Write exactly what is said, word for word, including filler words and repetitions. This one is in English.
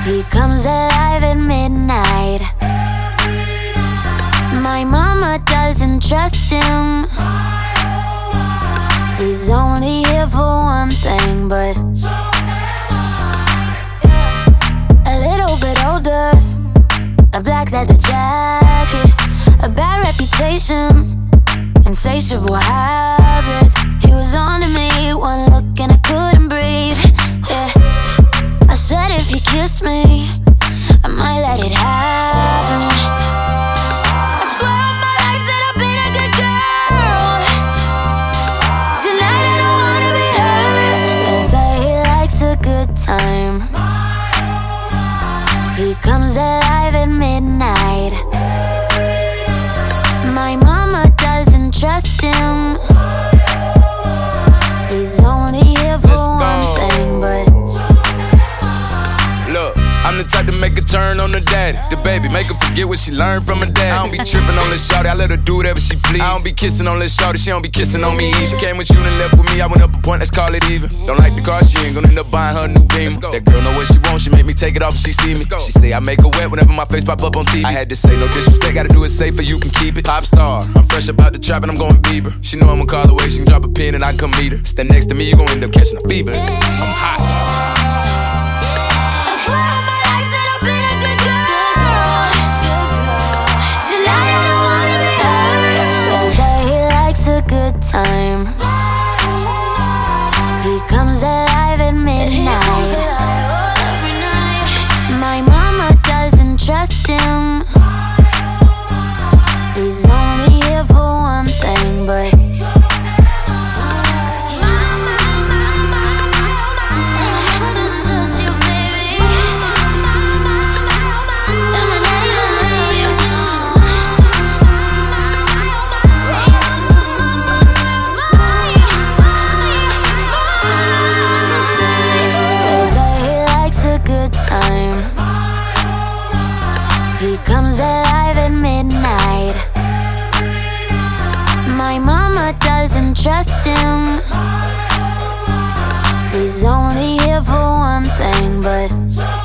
He comes alive at midnight. My mama doesn't trust him. He's only here for one thing, but a little bit older, a black leather jacket, a bad reputation, insatiable habits. He was on to me, one look and I couldn't breathe. Yeah, I said if he kissed me, I might let it happen. I swear on my life that I've been a good girl. Tonight I don't wanna be hurt. They say he likes a good time. He comes alive at midnight. My mama doesn't trust him. He's only here for one thing, but look, I'm the type to make a turn on the daddy. The baby, make her forget what she learned from her dad. I don't be tripping on this shawty, I let her do whatever she please. I don't be kissing on this shawty, she don't be kissing on me. She came with you and left with me, I went up a point, let's call it even. Don't like the car, she ain't gonna end up buying her a new Beamer. That girl know what she wants, she make me take it off if she see me. She say I make her wet whenever my face pop up on T V. I had to say no disrespect, gotta do it safer, you can keep it. Pop star, I'm fresh about the trap and I'm going Bieber. She know I'ma call away, she can drop a pin and I can come meet her. Stand next to me, you gon' end up catching a fever. I'm hot. Time. He comes alive at midnight. My mama doesn't trust him. He's only here for one thing, but he comes alive at midnight. My mama doesn't trust him. He's only here for one thing, but